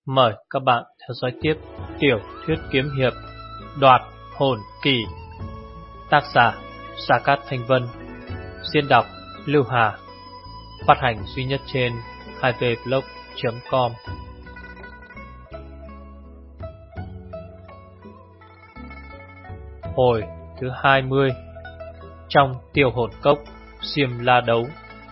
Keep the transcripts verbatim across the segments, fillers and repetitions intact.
Mời các bạn theo dõi tiếp tiểu thuyết kiếm hiệp Đoạt Hồn Kỳ, tác giả Sa Cát Thanh Vân, diễn đọc Lưu Hà, phát hành duy nhất trên hai v blog chấm com. Hồi thứ hai mươi. Trong Tiêu Hồn Cốc Xiêm La Đấu.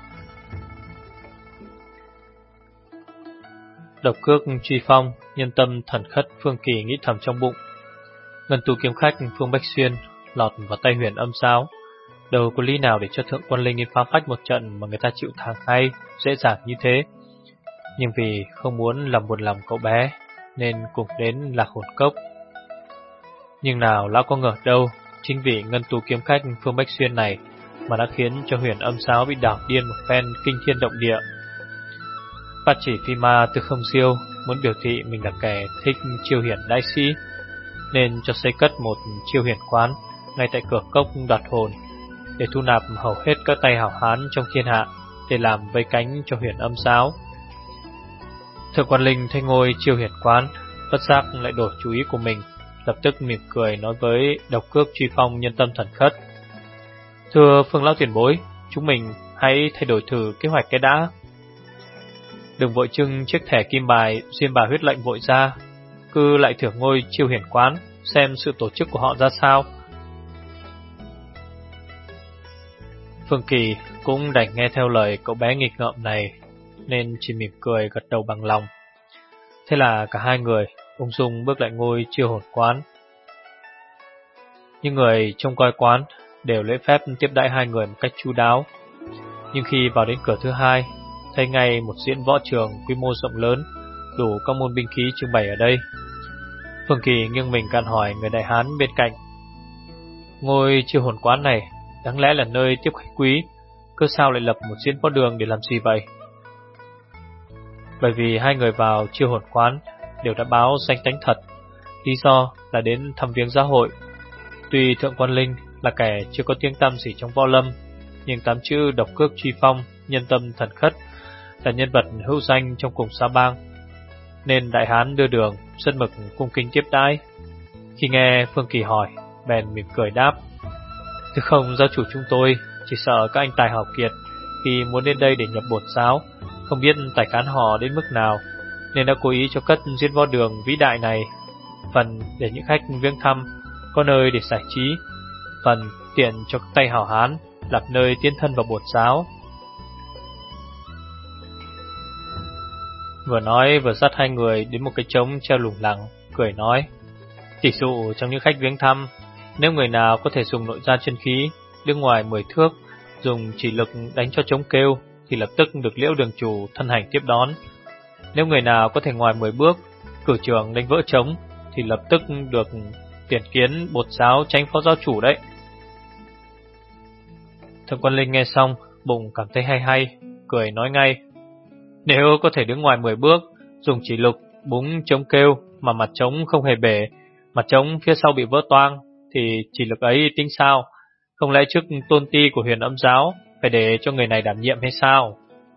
Độc cước truy phong, nhân tâm thần khất. Phương Kỳ nghĩ thầm trong bụng, ngân tu kiếm khách Phương Bách Xuyên lọt vào tay Huyền Âm Sáo, đâu có lý nào để cho Thượng Quan Linh phá phách một trận mà người ta chịu thắng ngay dễ dàng như thế. Nhưng vì không muốn làm buồn lòng cậu bé nên cùng đến Lạc Hồn Cốc. Nhưng nào lão có ngờ đâu, chính vì ngân tu kiếm khách Phương Bách Xuyên này mà đã khiến cho Huyền Âm Sáo bị đảo điên một phen kinh thiên động địa. Phát chỉ phi ma từ không siêu muốn biểu thị mình là kẻ thích chiêu hiển đại sĩ, nên cho xây cất một chiêu hiển quán ngay tại cửa cốc Đoạt Hồn để thu nạp hầu hết các tay hảo hán trong thiên hạ để làm vây cánh cho Huyền Âm Sáo. Thượng Quan Linh thấy ngôi chiêu hiển quán, bất giác lại đổi chú ý của mình, lập tức mỉm cười nói với độc cước truy phong nhân tâm thần khất: "Thưa Phương lão tiền bối, chúng mình hãy thay đổi thử kế hoạch cái đã. Đừng vội trưng chiếc thẻ kim bài duyên bà huyết lệnh vội ra, cứ lại thưởng ngôi chiêu hiển quán xem sự tổ chức của họ ra sao." Phương Kỳ cũng đành nghe theo lời cậu bé nghịch ngợm này, nên chỉ mỉm cười gật đầu bằng lòng. Thế là cả hai người ung dung bước lại ngôi chiêu hồn quán. Những người trông coi quán đều lễ phép tiếp đãi hai người một cách chu đáo. Nhưng khi vào đến cửa thứ hai, thấy ngay một diễn võ trường quy mô rộng lớn, đủ các môn binh khí trưng bày ở đây. Phương Kỳ nghiêng mình can hỏi người đại hán bên cạnh: "Ngôi chiêu hồn quán này đáng lẽ là nơi tiếp khách quý, cơ sao lại lập một diễn võ đường để làm gì vậy?" Bởi vì hai người vào chiêu hồn quán đều đã báo danh tánh thật, lý do là đến thăm viếng giáo hội. Tuy Thượng Quan Linh là kẻ chưa có tiếng tăm gì trong võ lâm, nhưng tám chữ độc cước truy phong nhân tâm thần khất là nhân vật hữu danh trong cùng Sa Bang, nên đại hán đưa đường rất mực cung kính tiếp đãi. Khi nghe Phương Kỳ hỏi, bèn mỉm cười đáp: "Thưa không, giáo chủ chúng tôi chỉ sợ các anh tài hảo kiệt khi muốn đến đây để nhập bổn giáo, không biết tài cán họ đến mức nào, nên đã cố ý cho cất diễn võ đường vĩ đại này, phần để những khách viếng thăm có nơi để giải trí, phần tiện cho các tay hảo hán lập nơi tiến thân vào bổn giáo." Vừa nói vừa dắt hai người đến một cái trống treo lủng lẳng, cười nói: "Tỷ dụ trong những khách viếng thăm, nếu người nào có thể dùng nội gia chân khí đứng ngoài mười thước, dùng chỉ lực đánh cho trống kêu, thì lập tức được Liễu đường chủ thân hành tiếp đón. Nếu người nào có thể ngoài mười bước, cử trường đánh vỡ trống, thì lập tức được tiền kiến bột giáo tránh phó giáo chủ đấy." Thượng Quan Linh nghe xong, bụng cảm thấy hay hay, cười nói ngay: "Nếu có thể đứng ngoài mười bước, dùng chỉ lục búng trống kêu mà mặt trống không hề bể, mặt trống phía sau bị vỡ toang, thì chỉ lực ấy tính sao? Không lẽ chức tôn ti của Huyền Âm giáo phải để cho người này đảm nhiệm hay sao?"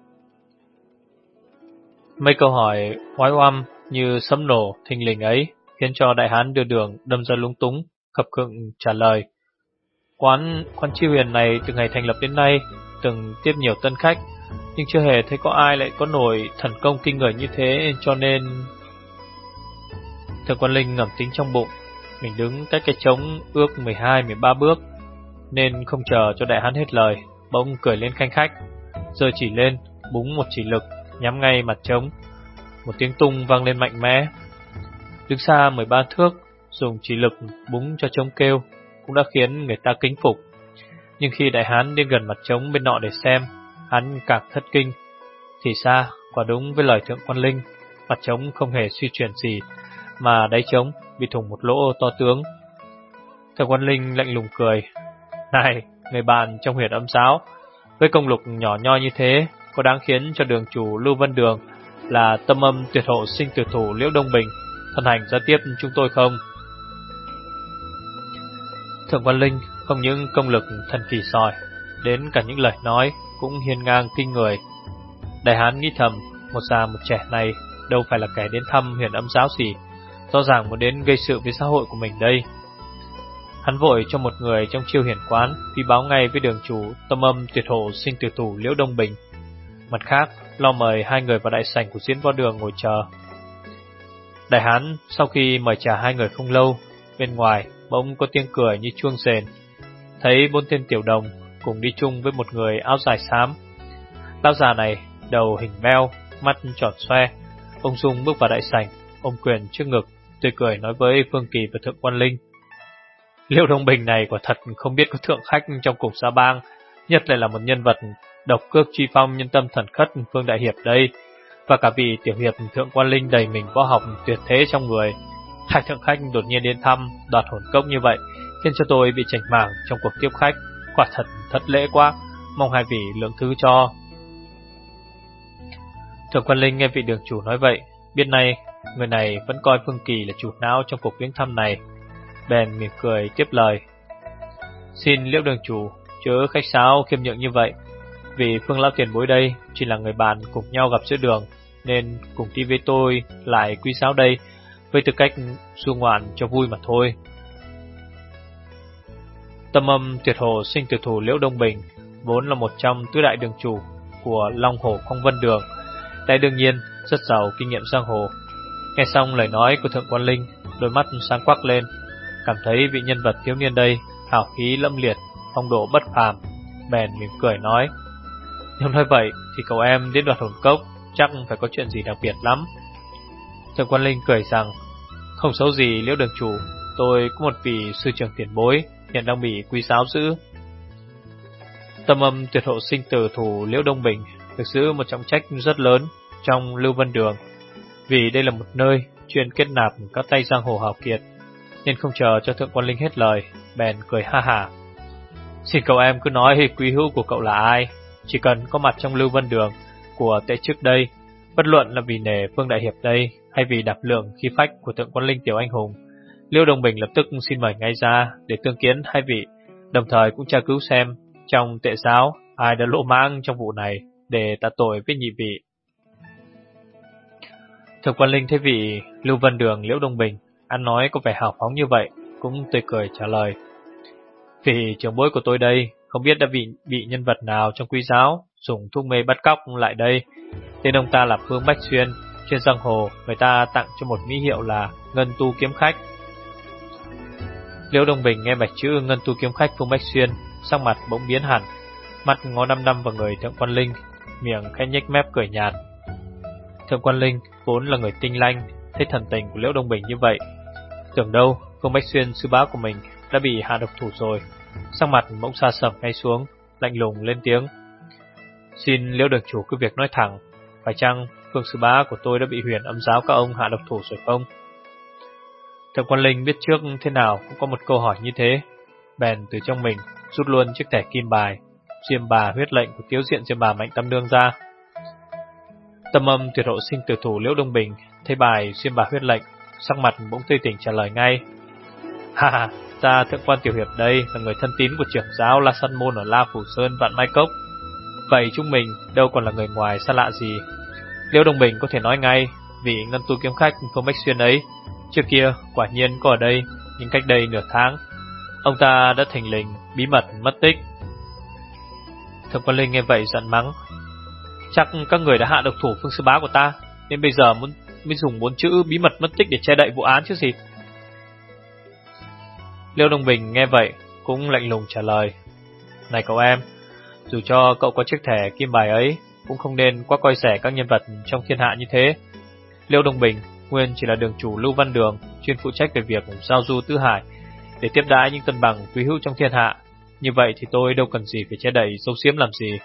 Mấy câu hỏi oái oăm như sấm nổ thình lình ấy khiến cho đại hán đưa đường đâm ra lúng túng, khập khựng trả lời: Quán quán chiêu huyền này từ ngày thành lập đến nay từng tiếp nhiều tân khách, nhưng chưa hề thấy có ai lại có nổi thần công kinh người như thế, cho nên..." Thượng Quan Linh ngầm tính trong bụng, mình đứng cách cái trống ước mười hai mười ba bước, nên không chờ cho đại hán hết lời, bỗng cười lên khanh khách, giơ chỉ lên búng một chỉ lực nhắm ngay mặt trống. Một tiếng tung vang lên mạnh mẽ. Đứng xa mười ba thước, dùng chỉ lực búng cho trống kêu cũng đã khiến người ta kính phục. Nhưng khi đại hán đến gần mặt trống bên nọ để xem, hắn càng thất kinh. Thì ra, quả đúng với lời Thượng Quan Linh, mặt trống không hề suy chuyển gì, mà đáy trống bị thủng một lỗ to tướng. Thượng Quan Linh lạnh lùng cười: "Này, người bạn trong Huyền Âm giáo, với công lục nhỏ nho như thế, có đáng khiến cho đường chủ Lưu Vân Đường là tâm âm tuyệt hộ sinh tuyệt thủ Liễu Đông Bình thân hành ra tiếp chúng tôi không?" Thượng Quan Linh không những công lực thần kỳ sỏi, đến cả những lời nói cũng hiên ngang kinh người. Đại hán nghĩ thầm, một già một trẻ này đâu phải là kẻ đến thăm Huyền Âm giáo gì, rõ ràng muốn đến gây sự với xã hội của mình đây. Hắn vội cho một người trong Chiêu Hiển quán đi báo ngay với đường chủ Tâm Âm Tuyệt Hộ Sinh Tử Thủ Liễu Đông Bình. Mặt khác, lo mời hai người vào đại sảnh của Diễn Võ Đường ngồi chờ. Đại hán sau khi mời trà hai người không lâu, bên ngoài bỗng có tiếng cười như chuông rền. Thấy bốn tên tiểu đồng cùng đi chung với một người áo dài xám. Lão già này đầu hình beo, mắt tròn xoe, ung dung bước vào đại sảnh, ôm quyền trước ngực, tươi cười nói với Phương Kỳ và Thượng Quan Linh: Liễu Đông Bình này quả thật không biết có thượng khách trong cùng Sa Bang, nhất lại là một nhân vật độc cước truy phong nhân tâm thần khất Phương Đại Hiệp đây, và cả vị tiểu hiệp Thượng Quan Linh đầy mình võ học tuyệt thế trong người. Hai thượng khách đột nhiên đến thăm, đoạt hồn cốc như vậy, khiến cho tôi bị chảnh mảng trong cuộc tiếp khách, quả thật thất lễ quá, mong hai vị lượng thứ cho. Thượng Quan Linh nghe vị đường chủ nói vậy, biết nay người này vẫn coi Phương Kỳ là chủ não trong cuộc viếng thăm này, bèn mỉm cười tiếp lời: Xin Liễu đường chủ chớ khách sáo khiêm nhượng như vậy, vì Phương lão tiền bối đây chỉ là người bạn cùng nhau gặp giữa đường, nên cùng đi với tôi lại quý sáo đây với tư cách du ngoạn cho vui mà thôi. Tâm Âm Tuyệt Hộ Sinh Tử Thủ Liễu Đông Bình vốn là một trong tứ đại đường chủ của Long Hổ Phong Vân Đường, đại đương nhiên rất giàu kinh nghiệm giang hồ. Nghe xong lời nói của Thượng Quan Linh, đôi mắt sáng quắc lên, cảm thấy vị nhân vật thiếu niên đây hào khí lâm liệt, phong độ bất phàm, bèn mỉm cười nói: Nếu nói vậy thì cậu em đến đoạt hồn cốc chắc phải có chuyện gì đặc biệt lắm. Thượng Quan Linh cười rằng: Không xấu gì Liễu đường chủ, tôi có một vị sư trưởng tiền bối hiện đang bị quý sáo giữ. Tâm Âm Tuyệt Hộ Sinh Tử Thủ Liễu Đông Bình được giữ một trọng trách rất lớn trong Lưu Vân Đường, vì đây là một nơi chuyên kết nạp các tay giang hồ hào kiệt, nên không chờ cho Thượng Quan Linh hết lời, bèn cười ha hả: Xin cậu em cứ nói quý hữu của cậu là ai, chỉ cần có mặt trong Lưu Vân Đường của tệ trước đây, bất luận là vì nể Phương Đại Hiệp đây hay vì đạp lượng khí phách của Thượng Quan Linh tiểu anh hùng, Liễu Đông Bình lập tức xin mời ngay ra để tương kiến hai vị, đồng thời cũng tra cứu xem trong tệ giáo ai đã lỗ mãng trong vụ này để tạ tội với nhị vị. Thượng Quan Linh thấy vị Lưu Vân Đường Liễu Đông Bình ăn nói có vẻ hào phóng như vậy, cũng tươi cười trả lời: Vì trưởng bối của tôi đây không biết đã bị bị nhân vật nào trong quý giáo dùng thuốc mê bắt cóc lại đây. Tên ông ta là Phương Bách Xuyên, trên giang hồ người ta tặng cho một mỹ hiệu là Ngân Tu Kiếm Khách. Liễu Đông Bình nghe bạch chữ Ngân Tu Kiếm Khách Phương Bách Xuyên, sắc mặt bỗng biến hẳn, mắt ngó năm năm vào người Thượng Quan Linh, miệng khẽ nhếch mép cười nhạt. Thượng Quan Linh vốn là người tinh lanh, thấy thần tình của Liễu Đông Bình như vậy, tưởng đâu Phương Bách Xuyên sư bá của mình đã bị hạ độc thủ rồi, sắc mặt bỗng sa sầm ngay xuống, lạnh lùng lên tiếng: Xin Liễu đường chủ cứ việc nói thẳng, phải chăng Phương sư bá của tôi đã bị Huyền Âm giáo các ông hạ độc thủ rồi không? Thượng Quan Linh biết trước thế nào cũng có một câu hỏi như thế, bèn từ trong mình rút luôn chiếc thẻ kim bài Diêm Bà huyết lệnh của Tiếu Diện Diêm Bà Mạnh Tam Nương ra. Tâm Âm Tuyệt Hộ Sinh Tử Thủ Liễu Đông Bình thấy bài Diêm Bà huyết lệnh, sắc mặt bỗng tươi tỉnh trả lời ngay: Ha ha, ta Thượng Quan tiểu hiệp đây là người thân tín của trưởng giáo La Săn Môn ở La Phủ Sơn Vạn Mai Cốc, vậy chúng mình đâu còn là người ngoài xa lạ gì. Liễu Đông Bình có thể nói ngay, vì Ngân Tu Kiếm Khách Phương Bách Xuyên ấy trước kia quả nhiên có ở đây, nhưng cách đây nửa tháng ông ta đã thình lình bí mật mất tích. Thượng Quan Linh nghe vậy giận mắng: Chắc các người đã hạ độc thủ Phương sư bá của ta, nên bây giờ muốn mới dùng bốn chữ bí mật mất tích để che đậy vụ án chứ gì. Liễu Đông Bình nghe vậy cũng lạnh lùng trả lời: Này cậu em, dù cho cậu có chiếc thẻ kim bài ấy, cũng không nên quá coi rẻ các nhân vật trong thiên hạ như thế. Liễu Đông Bình nguyên chỉ là đường chủ Lưu Văn Đường, chuyên phụ trách về việc giao du tứ hải để tiếp đãi những tân bằng quý hữu trong thiên hạ. Như vậy thì tôi đâu cần gì phải che đậy giấu giếm làm gì.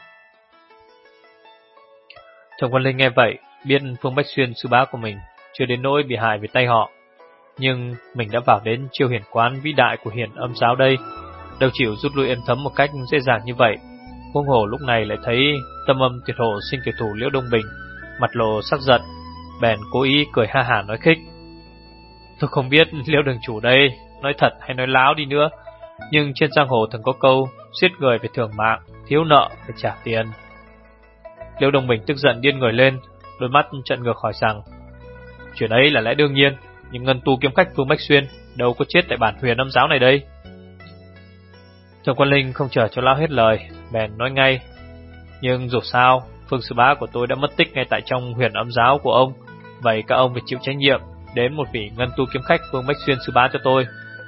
Thượng Quan Linh nghe vậy biết Phương Bách Xuyên sư bá của mình chưa đến nỗi bị hại về tay họ, nhưng mình đã vào đến Chiêu Hiển quán vĩ đại của Hiển Âm giáo đây, đâu chịu rút lui êm thấm một cách dễ dàng như vậy. Huống hồ lúc này lại thấy Tâm Âm Tuyệt Hộ Sinh Tử Thủ Liễu Đông Bình mặt lộ sắc giận, bèn cố ý cười ha hả nói khích: Tôi không biết Liễu đường chủ đây nói thật hay nói láo đi nữa, nhưng trên giang hồ thường có câu giết người phải thưởng mạng, thiếu nợ phải trả tiền. Liễu Đông Bình tức giận điên người lên, đôi mắt trợn ngược hỏi rằng: Chuyện ấy là lẽ đương nhiên, nhưng ngân tu kiếm khách Phương Bách Xuyên đâu có chết tại bản huyền âm giáo này đây. Thượng Quan Linh không chờ cho lão hết lời, bèn nói ngay: Nhưng dù sao, Phương sư bá của tôi đã mất tích ngay tại trong huyền âm giáo của ông, vậy các ông phải chịu trách nhiệm đến một vị ngân tu kiếm khách Phương Bách Xuyên sư bá cho tôi.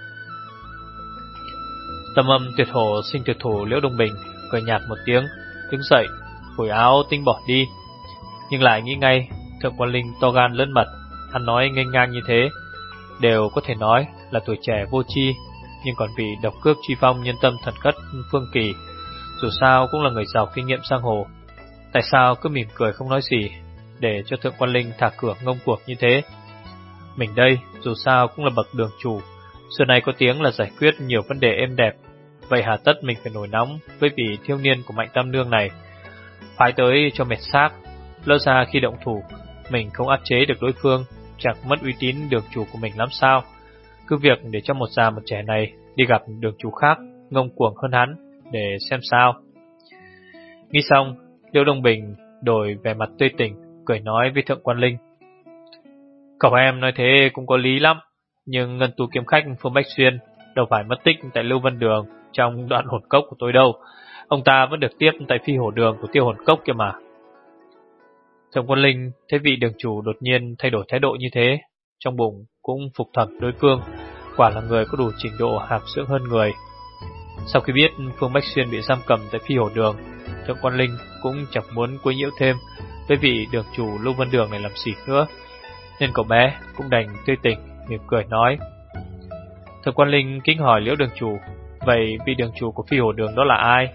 Tâm âm tuyệt hổ sinh tuyệt thủ Liễu Đông Bình cười nhạt một tiếng, đứng dậy, phủi áo tinh bỏ đi. Nhưng lại nghĩ ngay, Thượng Quan Linh to gan lớn mật, hắn nói nghênh ngang như thế, đều có thể nói là tuổi trẻ vô tri, nhưng còn vì độc cước truy phong nhân tâm thần khất Phương Kỳ, dù sao cũng là người giàu kinh nghiệm giang hồ. Tại sao cứ mỉm cười không nói gì, để cho Thượng Quan Linh thả cửa ngông cuồng như thế? Mình đây dù sao cũng là bậc đường chủ, xưa nay có tiếng là giải quyết nhiều vấn đề êm đẹp, vậy hà tất mình phải nổi nóng với vị thiếu niên của Mạnh Tam Nương này, phái tới cho mệt xác. Lỡ ra khi động thủ mình không áp chế được đối phương, chẳng mất uy tín đường chủ của mình lắm sao? Cứ việc để cho một già một trẻ này đi gặp đường chủ khác ngông cuồng hơn hắn, để xem sao. Nghĩ xong, Liễu Đông Bình đổi vẻ mặt tươi tỉnh, cười nói với Thượng Quan Linh: Cậu em nói thế cũng có lý lắm, nhưng ngân tu kiếm khách Phương Bách Xuyên đâu phải mất tích tại Lưu Vân Đường trong đoạn hồn cốc của tôi đâu. Ông ta vẫn được tiếp tại phi hổ đường của Tiêu Hồn Cốc kia mà. Thượng Quan Linh thấy vị đường chủ đột nhiên thay đổi thái độ như thế, trong bụng cũng phục thẩm đối phương, quả là người có đủ trình độ hàm dưỡng hơn người. Sau khi biết Phương Bách Xuyên bị giam cầm tại phi hổ đường, Thượng Quan Linh cũng chẳng muốn quấy nhiễu thêm với vị đường chủ Lưu Vân Đường này làm gì nữa, nên cậu bé cũng đành tươi tỉnh mỉm cười nói: Thượng Quan Linh kính hỏi Liễu đường chủ, vậy vị đường chủ của phi hổ đường đó là ai?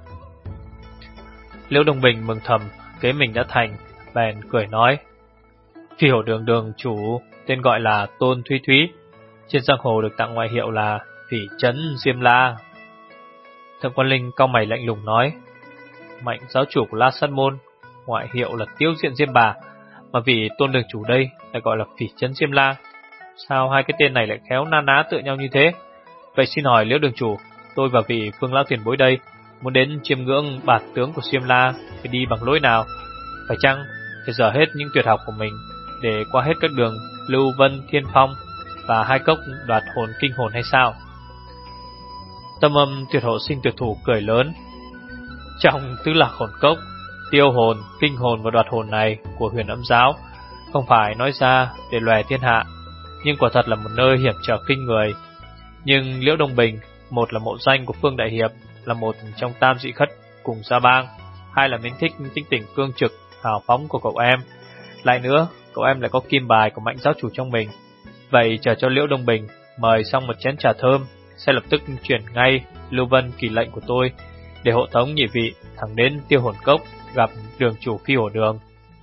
Liễu Đông Bình mừng thầm kế mình đã thành, bèn cười nói: Phi hổ đường đường chủ tên gọi là Tôn Thúy Thúy, trên giang hồ được tặng ngoại hiệu là Phỉ Trấn Diêm La. Thượng Quan Linh cau mày lạnh lùng nói: Mạnh giáo chủ của La Sát Môn ngoại hiệu là Tiêu Diện Diêm Bà, mà vị Tôn đường chủ đây lại gọi là Phỉ Trấn Diêm La. Sao hai cái tên này lại khéo na ná tựa nhau như thế? Vậy xin hỏi Liễu đường chủ, tôi và vị Phương lão tiền bối đây muốn đến chiêm ngưỡng bản tướng của Diêm La phải đi bằng lối nào? Phải chăng phải dở hết những tuyệt học của mình để qua hết các đường Lưu Vân Thiên Phong và hai cốc đoạt hồn kinh hồn hay sao? Tâm âm tuyệt hộ sinh tuyệt thủ cười lớn: Trong tứ lạc hồn cốc, tiêu hồn, kinh hồn và đoạt hồn này của huyền âm giáo không phải nói ra để lòe thiên hạ, nhưng quả thật là một nơi hiểm trở kinh người. Nhưng Liễu Đông Bình, một là mộ danh của Phương Đại Hiệp, là một trong tam dị khất cùng Gia Bang, hai là mến thích tính tình cương trực hào phóng của cậu em, lại nữa cậu em lại có kim bài của Mạnh giáo chủ trong mình. Vậy chờ cho Liễu Đông Bình mời xong một chén trà thơm, sẽ lập tức chuyển ngay Lưu Vân kỳ lệnh của tôi để hộ tống nhị vị thẳng đến Tiêu Hồn Cốc gặp đường chủ phi hổ đường.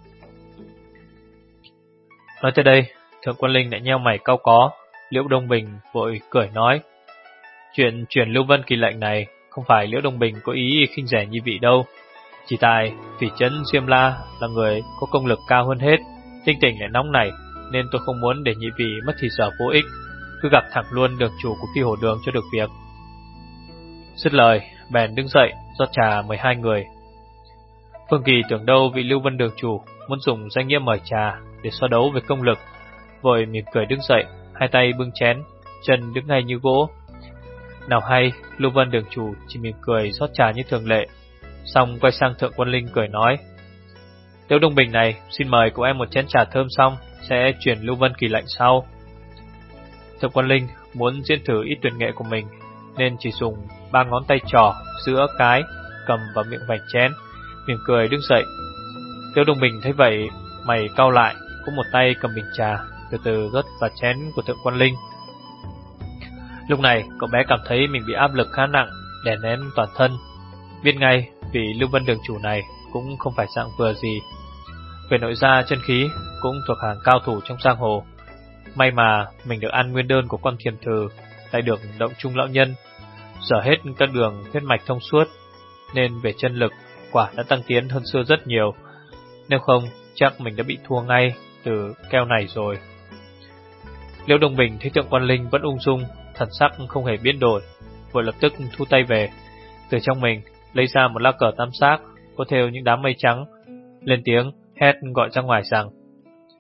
Nói tới đây, Thượng Quan Linh lại nheo mày cau có. Liễu Đông Bình vội cười nói: Chuyện chuyển Lưu Vân kỳ lệnh này không phải Liễu Đông Bình có ý khinh rẻ như vị đâu, chỉ tại Phỉ Trấn Diêm La là người có công lực cao hơn hết, tinh tình lại nóng nảy, nên tôi không muốn để nhị vị mất thì giờ vô ích, cứ gặp thẳng luôn đường chủ của phi hổ đường cho được việc. Dứt lời, bèn đứng dậy rót trà mời hai người. Phương Kỳ tưởng đâu vị Lưu Vân đường chủ muốn dùng danh nghĩa mời trà để so đấu về công lực, vội mỉm cười đứng dậy, hai tay bưng chén, chân đứng ngay như gỗ. Nào hay, Lưu Vân đường chủ chỉ mỉm cười rót trà như thường lệ, xong quay sang Thượng Quan Linh cười nói: Liễu Đông Bình này, xin mời của em một chén trà thơm xong sẽ chuyển Lưu Vân kỳ lệnh sau. Thượng Quan Linh muốn diễn thử ít tuyệt nghệ của mình, nên chỉ dùng ba ngón tay trỏ, giữa cái cầm vào miệng vành chén, mỉm cười đứng dậy. Liễu Đông Bình thấy vậy, mày cau lại, cũng một tay cầm bình trà, từ từ rót vào chén của Thượng Quan Linh. Lúc này, cậu bé cảm thấy mình bị áp lực khá nặng, đè nén toàn thân. Biết ngay, vì Lưu Vân đường chủ này cũng không phải dạng vừa gì, về nội gia chân khí cũng thuộc hàng cao thủ trong giang hồ. May mà mình được ăn nguyên đơn của con thiềm thử, lại được động trung lão nhân, dở hết các đường huyết mạch thông suốt, nên về chân lực quả đã tăng tiến hơn xưa rất nhiều. Nếu không, chắc mình đã bị thua ngay từ keo này rồi. Liễu Đông Bình thấy Thượng Quan Linh vẫn ung dung, thần sắc không hề biến đổi, vội lập tức thu tay về, từ trong mình lấy ra một lá cờ tam giác có thêu những đám mây trắng, lên tiếng hét gọi ra ngoài rằng: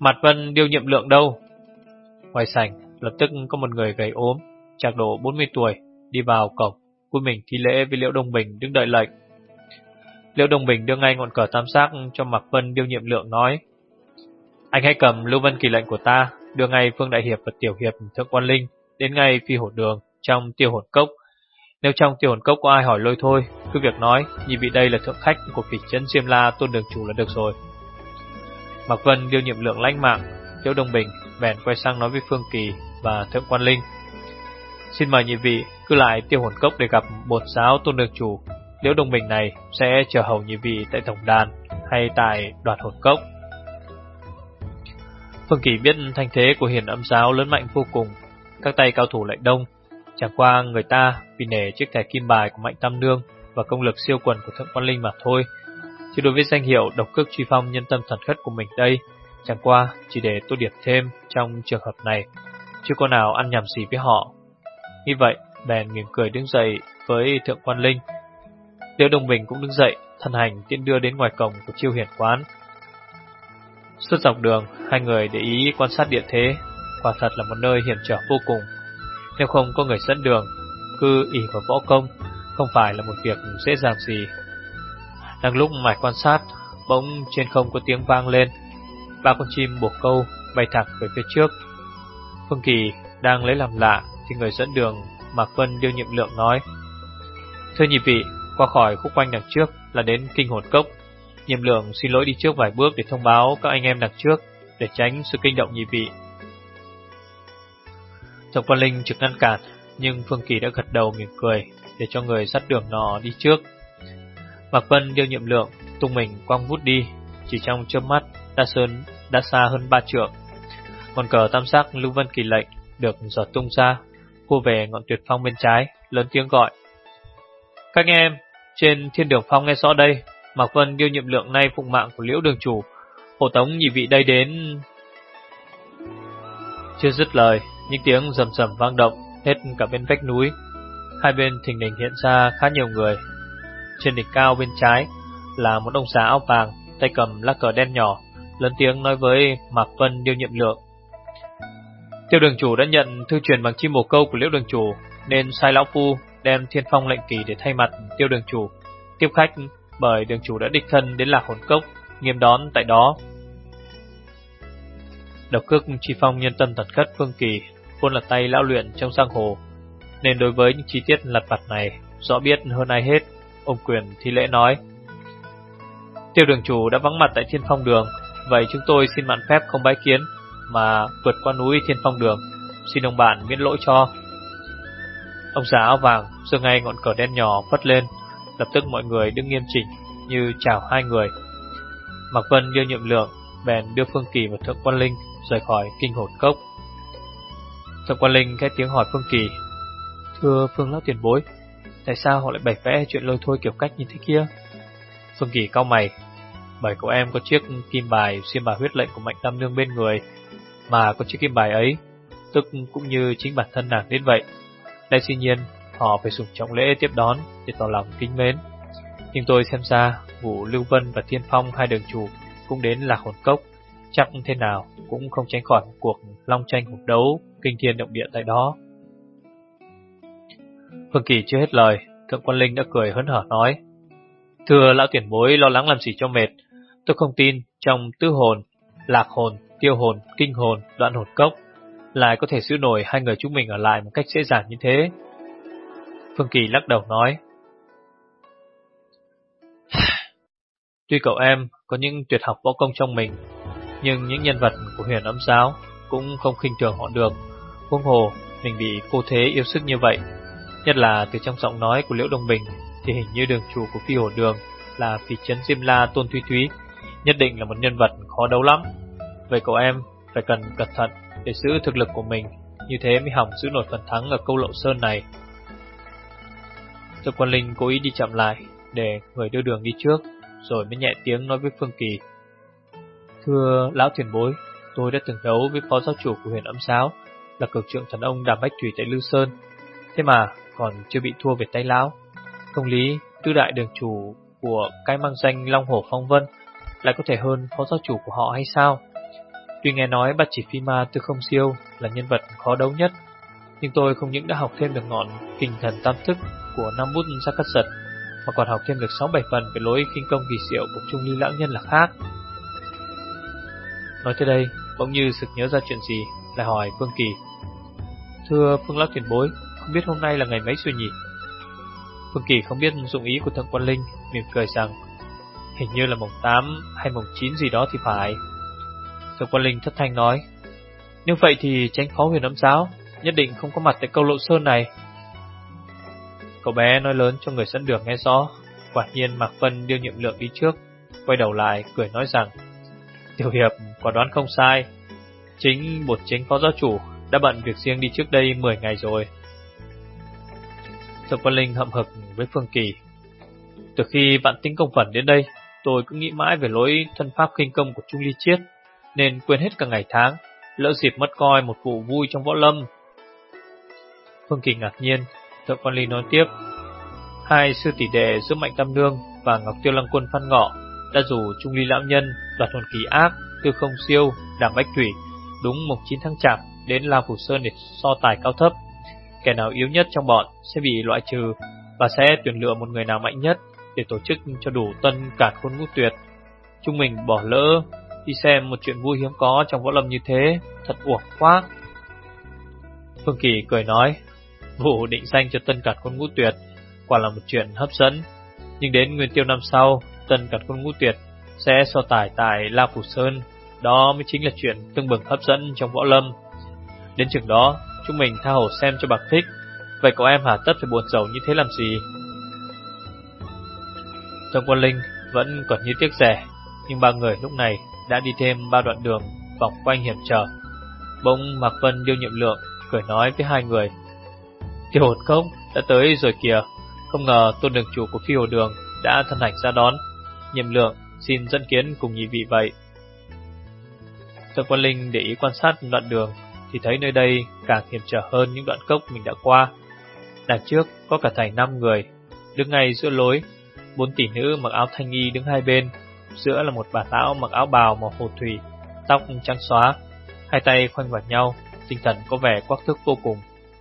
Mạt Vân Điêu Nhiệm Lượng đâu? Ngoài sảnh lập tức có một người gầy ốm, trạc độ bốn mươi tuổi, đi vào cổng, cúi mình thi lễ với Liễu Đông Bình đứng đợi lệnh. Liễu Đông Bình đưa ngay ngọn cờ tam giác cho Mạc Vân Điêu Nhiệm Lượng nói: Anh hãy cầm Lưu Vân Kỳ lệnh của ta, đưa ngay Phương Đại Hiệp và Tiểu Hiệp Thượng Quan Linh đến ngay Phi Hồn Đường trong Tiêu Hồn Cốc. Nếu trong Tiêu Hồn Cốc có ai hỏi lôi thôi, cứ việc nói nhị vị đây là thượng khách của phỉ trấn Diêm La Tôn Đường Chủ là được rồi. Mạc Vân Điêu Nhiệm Lượng lãnh mạng, Liễu Đông Bình bèn quay sang nói với Phương Kỳ và Thượng Quan Linh: Xin mời nhị vị cứ lại Tiêu Hồn Cốc để gặp bổn giáo Tôn Đường Chủ. Liễu Đông Bình này sẽ chờ hầu nhị vị tại tổng đàn hay tại Đoạt Hồn Cốc. Phương Kỳ biết thanh thế của Hiền Âm giáo lớn mạnh vô cùng, các tay cao thủ lại đông, chẳng qua người ta vì nể chiếc thẻ kim bài của Mạnh Tam Nương và công lực siêu quần của Thượng Quan Linh mà thôi. Chứ đối với danh hiệu độc cước truy phong nhân tâm thần khất của mình đây, chẳng qua chỉ để tô điểm thêm trong trường hợp này, chứ có nào ăn nhầm gì với họ. Như vậy, bèn mỉm cười đứng dậy với Thượng Quan Linh. Liễu Đông Bình cũng đứng dậy, thân hành tiễn đưa đến ngoài cổng của Chiêu Hiển quán. Suốt dọc đường, hai người để ý quan sát địa thế, quả thật là một nơi hiểm trở vô cùng. Nếu không có người dẫn đường, cứ ỷ vào võ công, không phải là một việc dễ dàng gì. Đang lúc mải quan sát, bỗng trên không có tiếng vang lên, ba con chim bồ câu bay thẳng về phía trước. Phương Kỳ đang lấy làm lạ thì người dẫn đường Mạc Vân Điêu Nhiệm Lượng nói: Thưa nhị vị, qua khỏi khúc quanh đằng trước là đến Kinh Hồn Cốc. Nhiệm Lượng xin lỗi đi trước vài bước để thông báo các anh em đằng trước, để tránh sự kinh động nhị vị. Thượng Quan Linh trực ngăn cản, nhưng Phương Kỳ đã gật đầu mỉm cười để cho người dắt đường nọ đi trước. Mạc Vân Điêu Nhiệm Lượng tung mình quăng vút đi, chỉ trong chớp mắt đã sơn đã xa hơn ba trượng. Ngọn cờ tam giác Lưu Vân Kỳ lệnh được giọt tung ra, cua về ngọn tuyệt phong bên trái, lớn tiếng gọi: Các em trên Thiên Đường Phong nghe rõ đây, Mạc Vân Điêu Nhiệm Lượng nay phụng mạng của Liễu Đường Chủ, hộ tống nhị vị đây đến. Chưa dứt lời, những tiếng rầm rầm vang động hết cả bên vách núi. Hai bên thình lình hiện ra khá nhiều người. Trên đỉnh cao bên trái là một ông già áo vàng, tay cầm lá cờ đen nhỏ, lớn tiếng nói với Mạc Vân Điêu Nhiệm Lượng: Tiêu Đường Chủ đã nhận thư truyền bằng chim bồ câu của Liễu Đường Chủ, nên sai lão phu đem Thiên Phong lệnh kỳ để thay mặt Tiêu Đường Chủ tiếp khách, bởi Đường Chủ đã đích thân đến Lạc Hồn Cốc nghiêm đón tại đó. Độc cước truy phong nhân tâm thần khất Phương Kỳ vốn là tay lão luyện trong giang hồ, nên đối với những chi tiết lặt vặt này rõ biết hơn ai hết. Ông quyền thi lễ nói: Tiêu Đường Chủ đã vắng mặt tại Thiên Phong Đường, vậy chúng tôi xin mạn phép không bái kiến, mà vượt qua núi Thiên Phong Đường, xin ông bạn miễn lỗi cho. Ông già áo vàng giơ ngay ngọn cờ đen nhỏ phất lên, lập tức mọi người đứng nghiêm chỉnh như chào hai người. Mạc Vân Điêu Nhiệm Lượng bèn đưa Phương Kỳ và Thượng Quan Linh rời khỏi Kinh Hồn Cốc. Thượng Quan Linh khẽ tiếng hỏi Phương Kỳ: Thưa Phương lão tiền bối, tại sao họ lại bày vẽ chuyện lôi thôi kiểu cách như thế kia? Phương Kỳ cau mày: Bởi cậu em có chiếc kim bài xiêm bà huyết lệnh của Mạnh Tam Nương bên người, mà có chiếc kim bài ấy, tức cũng như chính bản thân nàng đến vậy. Đại dĩ nhiên họ phải dùng trọng lễ tiếp đón để tỏ lòng kính mến. Nhưng tôi xem ra vụ Lưu Vân và Thiên Phong hai đường chủ cũng đến Lạc Hồn Cốc, chắc thế nào cũng không tránh khỏi một cuộc long tranh hùng đấu kinh thiên động địa tại đó. Phương Kỳ chưa hết lời, Thượng Quan Linh đã cười hớn hở nói: Thưa lão tiền bối lo lắng làm gì cho mệt, tôi không tin trong tứ hồn, lạc hồn, tiêu hồn, kinh hồn, đoạn hồn cốc lại có thể giữ nổi hai người chúng mình ở lại một cách dễ dàng như thế. Phương Kỳ lắc đầu nói: Tuy cậu em có những tuyệt học võ công trong mình, nhưng những nhân vật của Huyền Âm giáo cũng không khinh thường họ được. Huống hồ mình bị cô thế yêu sức như vậy, nhất là từ trong giọng nói của Liễu Đông Bình thì hình như đường chủ của Phi Hồn Đường là phỉ trấn Diêm La Tôn Thúy Thúy nhất định là một nhân vật khó đấu lắm. Vậy cậu em phải cần cẩn thận để giữ thực lực của mình, như thế mới hỏng giữ nổi phần thắng ở Câu Lộ Sơn này. Thượng Quan Linh cố ý đi chậm lại để người đưa đường đi trước, rồi mới nhẹ tiếng nói với Phương Kỳ: Thưa lão tiền bối, tôi đã từng đấu với phó giáo chủ của Huyền Âm giáo là cực trượng thần ông Đàm Bách Thủy tại Lư Sơn, thế mà còn chưa bị thua về tay lão. Công lý tứ đại đường chủ của cái mang danh Long Hổ Phong Vân lại có thể hơn phó giáo chủ của họ hay sao? Tuy nghe nói Bát Chỉ Phi Ma Tư Không Siêu là nhân vật khó đấu nhất, nhưng tôi không những đã học thêm được ngọn Kình Thần Tam Thức của Nam Bút Gia Cát Giật, mà còn học thêm được sáu bảy phần về lối khinh công kỳ diệu của Trung Ly lão nhân là khác. Nói tới đây, bỗng như sực nhớ ra chuyện gì, lại hỏi Phương Kỳ: "Thưa Phương lão tiền bối, không biết hôm nay là ngày mấy rồi nhỉ?" Phương Kỳ không biết dụng ý của Thượng Quan Linh, mỉm cười rằng: "Hình như là mùng tám hay mùng chín gì đó thì phải." Thượng Quan Linh thất thanh nói: "Nếu vậy thì Chánh Phó Huyền Âm Giáo nhất định không có mặt tại Câu Lộ Sơn này." Cậu bé nói lớn cho người dẫn đường nghe rõ. Quả nhiên Mạc Vân Điêu Nhiệm Lượng đi trước, quay đầu lại cười nói rằng: "Tiểu hiệp quả đoán không sai, chính bột Chánh Phó giáo chủ đã bận việc riêng đi trước đây mười ngày rồi." Thượng Quan Linh hậm hực với Phương Kỳ: "Từ khi Vạn Tinh Công Phẩn đến đây, tôi cứ nghĩ mãi về lối thân pháp khinh công của Trung Ly Chiết, nên quên hết cả ngày tháng, lỡ dịp mất coi một vụ vui trong võ lâm." Phương Kỳ ngạc nhiên. Thượng Quan Linh nói tiếp: "Hai sư tỷ đệ giữa Mạnh Tam Nương và Ngọc Tiêu Lăng Quân Phan Ngọ đã rủ Trung Ly lão nhân, Đoạt Hồn Kỳ Ác, Tư Không Siêu, Đàm Bách Thủy đúng mùng chín tháng Chạp đến La Phủ Sơn để so tài cao thấp. Kẻ nào yếu nhất trong bọn sẽ bị loại trừ, và sẽ tuyển lựa một người nào mạnh nhất để tổ chức cho đủ tân cản khôn ngũ tuyệt. Chúng mình bỏ lỡ đi xem một chuyện vui hiếm có trong võ lâm như thế, thật uổng quá." Phương Kỳ cười nói: "Vụ định danh cho tân cản khôn ngũ tuyệt quả là một chuyện hấp dẫn, nhưng đến nguyên tiêu năm sau, tân cản khôn ngũ tuyệt sẽ so tài tại La Phủ Sơn, đó mới chính là chuyện tưng bừng hấp dẫn trong võ lâm. Đến chừng đó, chúng mình tha hồ xem cho bằng thích. Vậy cậu em hà tất phải buồn rầu như thế làm gì?" Thượng Quan Linh vẫn còn như tiếc rẻ, nhưng ba người lúc này đã đi thêm ba đoạn đường vòng quanh hiểm trở. Bỗng Mạc Vân Điêu Nhiệm Lượng cười nói với hai người: "Tiểu Hồn Cốc đã tới rồi kìa, không ngờ Tôn đường chủ của Phi Hồ Đường đã thân hành ra đón. Nhiệm Lượng xin dẫn kiến cùng nhị vị vậy." Thượng Quan Linh để ý quan sát đoạn đường thì thấy nơi đây càng hiểm trở hơn những đoạn cốc mình đã qua. Đằng trước có cả thảy năm người đứng ngay giữa lối, bốn tỷ nữ mặc áo thanh y đứng hai bên, giữa là một bà lão mặc áo bào màu hồ thủy, tóc trắng xóa, hai tay khoanh vào nhau, tinh thần có vẻ quắc thước vô cùng.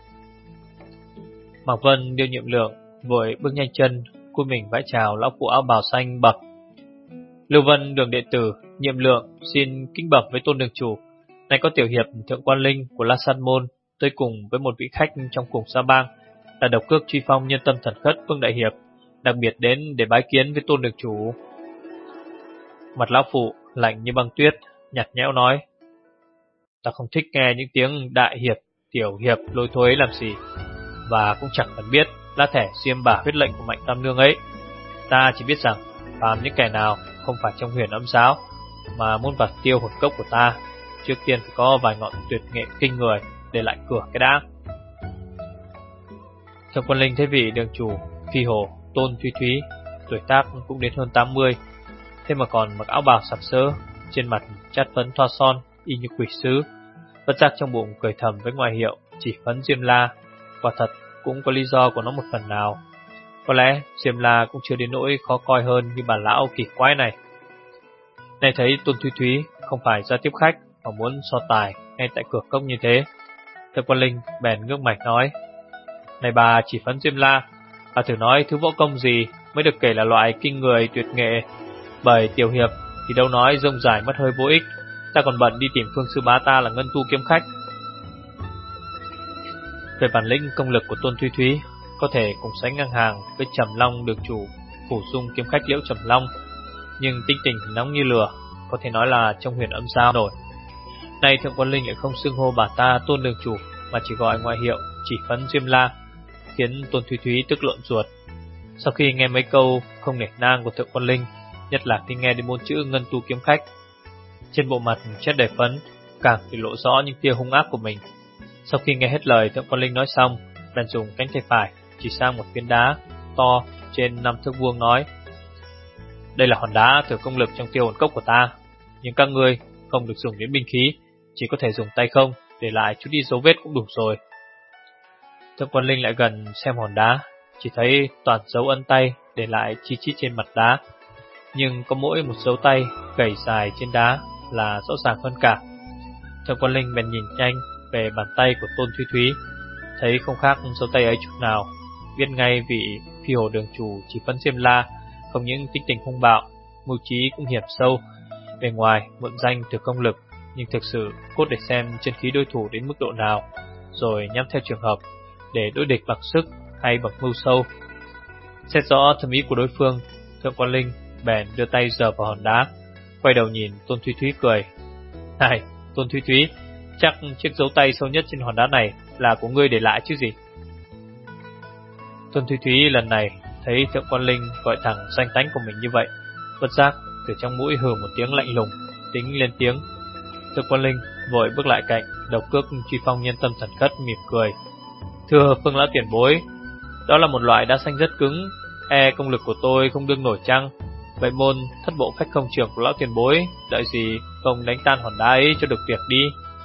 Mạc Vân Điêu Nhiệm Lượng vội bước nhanh chân, cúi mình vái chào lão phụ áo bào xanh bẩm: "Lưu Vân Đường đệ tử Nhiệm Lượng xin kính bẩm với Tôn đường chủ, nay có tiểu hiệp Thượng Quan Linh của La San môn tới cùng với một vị khách trong cùng sa bang là độc cước truy phong nhân tâm thần khất Vương đại hiệp, đặc biệt đến để bái kiến với Tôn đường chủ." Mặt lão phụ lạnh như băng tuyết, nhạt nhẽo nói: "Ta không thích nghe những tiếng đại hiệp, tiểu hiệp lôi thôi làm gì, và cũng chẳng cần biết lá thẻ xiêm bả huyết lệnh của Mạnh Tam Nương ấy. Ta chỉ biết rằng phàm những kẻ nào không phải trong Huyền Âm Giáo mà muốn vào tiêu hồn cốc của ta, trước tiên phải có vài ngọn tuyệt nghệ kinh người để lại cửa cái đã." Thượng Quan Linh thấy vị đường chủ Phi Hồ Tôn Thúy Thúy tuổi tác cũng đến hơn tám mươi, thế mà còn mặc áo bào sặc sỡ, trên mặt chát phấn thoa son y như quỷ sứ, bất giác trong bụng cười thầm với ngoại hiệu chỉ phấn Diêm La. Quả thật cũng có lý do của nó một phần nào. Có lẽ Diêm La cũng chưa đến nỗi khó coi hơn như bà lão kỳ quái này. Này thấy Tôn Thúy Thúy không phải ra tiếp khách mà muốn so tài ngay tại cửa cốc như thế, Thượng Quan Linh bèn ngước mạch nói: "Này bà chỉ phấn Diêm La, bà thử nói thứ võ công gì mới được kể là loại kinh người tuyệt nghệ, bởi tiểu hiệp thì đâu nói rông dài mất hơi vô ích, ta còn bận đi tìm phương sư bá ta là Ngân Tu kiếm khách." Về bản lĩnh công lực của Tôn Thúy Thúy có thể cùng sánh ngang hàng với Trầm Long đường chủ Phủ Dung kiếm khách Liễu Trầm Long, nhưng tính tình nóng như lửa, có thể nói là trong Huyền Âm Giao nổi. Nay Thượng Quan Linh lại không xưng hô bà ta Tôn đường chủ mà chỉ gọi ngoại hiệu chỉ phấn Diêm La, khiến Tôn Thúy Thúy tức lộn ruột. Sau khi nghe mấy câu không nể nang của Thượng Quan Linh, nhất là khi nghe đến bốn chữ Ngân Tu kiếm khách, trên bộ mặt chất đầy phấn càng để lộ rõ những tia hung ác của mình. Sau khi nghe hết lời Thượng Quan Linh nói xong, bèn dùng cánh tay phải chỉ sang một viên đá to trên năm thước vuông nói: "Đây là hòn đá thử công lực trong tiêu hồn cốc của ta, nhưng các ngươi không được dùng đến binh khí, chỉ có thể dùng tay không, để lại chút đi dấu vết cũng đủ rồi." Thượng Quan Linh lại gần xem hòn đá, chỉ thấy toàn dấu ấn tay để lại chi chít trên mặt đá, nhưng có mỗi một dấu tay gầy dài trên đá là rõ ràng hơn cả. Thượng Quan Linh bèn nhìn nhanh về bàn tay của Tôn Thúy Thúy, thấy không khác dấu tay ấy chút nào, biết ngay vị phi hồ đường chủ Chỉ Phấn Diêm La không những tính tình hung bạo, mưu trí cũng hiểm sâu. Bề ngoài mượn danh từ công lực, nhưng thực sự cốt để xem chân khí đối thủ đến mức độ nào, rồi nhắm theo trường hợp để đối địch bằng sức hay bằng mưu sâu. Xét rõ thâm ý của đối phương, Thượng Quan Linh bèn đưa tay giở vào hòn đá, quay đầu nhìn Tôn Thúy Thúy cười. Này, Tôn Thúy Thúy, chắc chiếc dấu tay sâu nhất trên hòn đá này là của ngươi để lại chứ gì? Tôn Thúy Thúy lần này thấy Thượng Quan Linh gọi thẳng danh tánh của mình như vậy, bất giác từ trong mũi hừ một tiếng lạnh lùng, tính lên tiếng. Thượng Quan Linh vội bước lại cạnh, độc cước truy phong nhân tâm thần khất mỉm cười. Thưa Phương lão tiền bối, đó là một loại đá xanh rất cứng, e công lực của tôi không đương nổi chăng? Vậy môn thất bộ phách không trường của lão tiền bối, đợi gì không đánh tan hòn đá ấy cho được việc đi.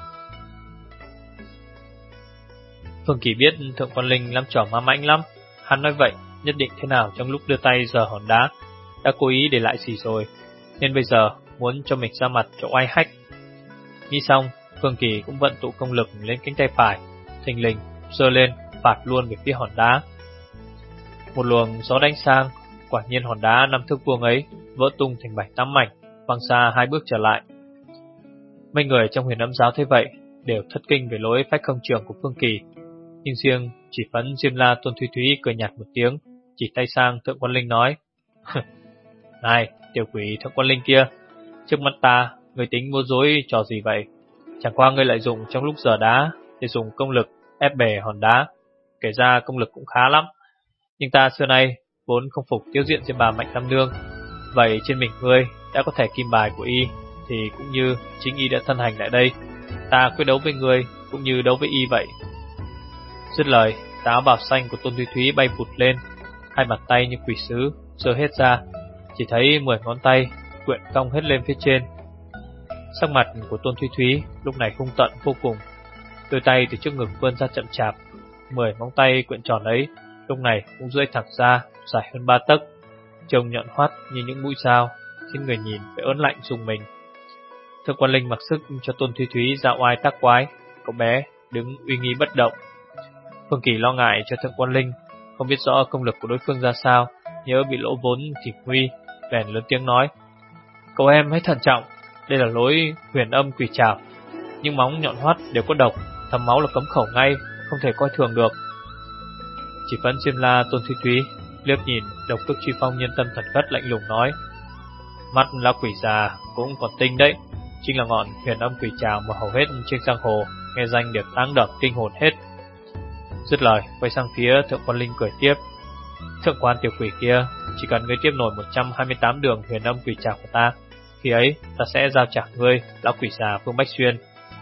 Phương Kỳ biết Thượng Quan Linh làm trò ma mãnh lắm, hắn nói vậy nhất định thế nào trong lúc đưa tay giở hòn đá đã cố ý để lại gì rồi, nên bây giờ muốn cho mình ra mặt cho oai hách. Nghĩ xong, Phương Kỳ cũng vận tụ công lực lên cánh tay phải, thình lình giơ lên phạt luôn về phía hòn đá. Một luồng gió đánh sang, quả nhiên hòn đá năm thước vuông ấy vỡ tung thành bảy tám mảnh, văng xa hai bước trở lại. Mấy người trong Huyền Âm giáo thế vậy đều thất kinh về lối phách không trường của Phương Kỳ, nhưng riêng Chỉ Phấn Diêm La Tôn Thúy Thúy cười nhạt một tiếng, chỉ tay sang Thượng Quan Linh nói: Này, tiểu quỷ Thượng Quan Linh kia, trước mắt ta, người tính mua dối trò gì vậy? Chẳng qua ngươi lại dùng trong lúc giở đá để dùng công lực ép bể hòn đá, kể ra công lực cũng khá lắm. Nhưng ta xưa nay vốn không phục tiêu diện trên bà Mạnh Tam Nương, vậy trên mình ngươi đã có thẻ kim bài của y, thì cũng như chính y đã thân hành lại đây, ta quyết đấu với ngươi cũng như đấu với y vậy. Dứt lời, tà áo bào xanh của Tôn Thúy Thúy bay vụt lên, hai bàn tay như quỷ sứ giơ hết ra, chỉ thấy mười ngón tay quyện cong hết lên phía trên. Sắc mặt của Tôn Thúy Thúy lúc này hung tợn vô cùng, đôi tay từ trước ngực vươn ra chậm chạp, mười móng tay quyện tròn ấy lúc này cũng duỗi thẳng ra, dài hơn ba tấc, trông nhọn hoắt như những mũi dao, khiến người nhìn phải ớn lạnh rùng mình. Thượng Quan Linh mặc sức cho Tôn Thúy Thúy ra oai tác quái, cậu bé đứng uy nghi bất động. Phương Kỳ lo ngại cho Thượng Quan Linh không biết rõ công lực của đối phương ra sao, nhớ bị lỗ vốn thì nguy, bèn lớn tiếng nói: Cậu em hãy thận trọng, đây là lối huyền âm quỷ trảo, những móng nhọn hoắt đều có độc, thấm máu là cấm khẩu ngay, không thể coi thường được. Chỉ Phấn Diêm La Tôn Thúy Thúy liếc nhìn độc cước truy phong nhân tâm thần khất lạnh lùng nói: Mắt lão quỷ già cũng còn tinh đấy, chính là ngọn huyền âm quỷ trảo mà hầu hết trên giang hồ nghe danh đều táng đập kinh hồn hết. Dứt lời, quay sang phía Thượng Quan Linh cười tiếp: Thượng quan tiểu quỷ kia, chỉ cần ngươi tiếp nổi một trăm hai mươi tám đường huyền âm quỷ trảo của ta, khi ấy ta sẽ giao trả ngươi lão quỷ già Phương Bách Xuyên.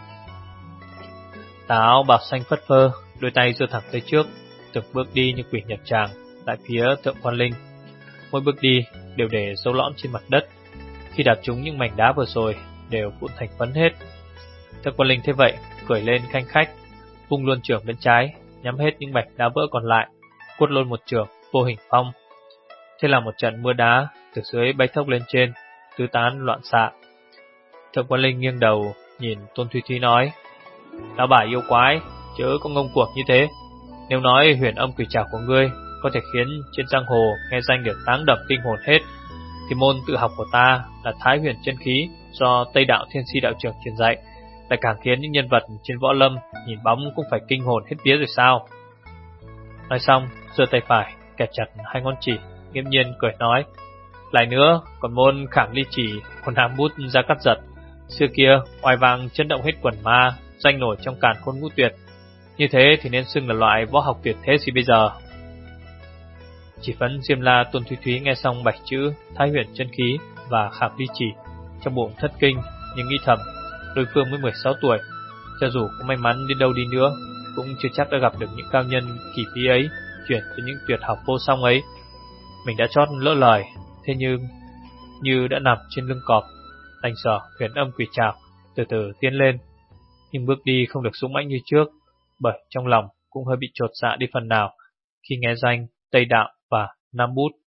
Tà áo bào xanh phất phơ, đôi tay giơ thẳng tới trước, từng bước đi như quỷ nhập tràng tại phía Thượng Quan Linh. Mỗi bước đi đều để dấu lõm trên mặt đất, khi đạp trúng những mảnh đá vừa rồi đều vụn thành phấn hết. Thượng Quan Linh thế vậy cười lên khanh khách, vung luôn chưởng bên trái, nhắm hết những mảnh đá vỡ còn lại, quất luôn một chưởng vô hình phong. Thế là một trận mưa đá từ dưới bay thốc lên trên, tứ tán loạn xạ. Thượng Quan Linh nghiêng đầu nhìn Tôn Thúy Thúy nói: Lão bà yêu quái, chớ có ngông cuồng như thế. Nếu nói huyền âm quỷ trảo của ngươi có thể khiến trên giang hồ nghe danh được táng đập kinh hồn hết, thì môn tự học của ta là Thái Huyền Chân Khí do Tây Đạo Thiên Si đạo trưởng truyền dạy, lại càng khiến những nhân vật trên võ lâm nhìn bóng cũng phải kinh hồn hết vía rồi sao? Nói xong, giơ tay phải kẹp chặt hai ngón chỉ, nghiêm nhiên cười nói: Lại nữa, còn môn Khảm Ly Chỉ của Nam Bút Ra Cắt Giật, xưa kia oai vang chấn động hết quần ma, danh nổi trong càn khôn ngũ tuyệt, như thế thì nên xưng là loại võ học tuyệt thế gì bây giờ. Chỉ Phấn Diêm La Tôn Thúy Thúy nghe xong bảy chữ Thái Huyền Chân Khí và Khảm Ly Chỉ, trong bụng thất kinh, nhưng nghĩ thầm đối phương mới mười sáu tuổi, cho dù có may mắn đến đâu đi nữa cũng chưa chắc đã gặp được những cao nhân kỳ bí ấy chuyển cho những tuyệt học vô song ấy. Mình đã chót lỡ lời, thế nhưng như đã nằm trên lưng cọp, đành sở huyền âm quỷ trảo từ từ tiến lên, nhưng bước đi không được dũng mãnh như trước, bởi trong lòng cũng hơi bị chột dạ đi phần nào khi nghe danh Tây Đạo và Nam Bút.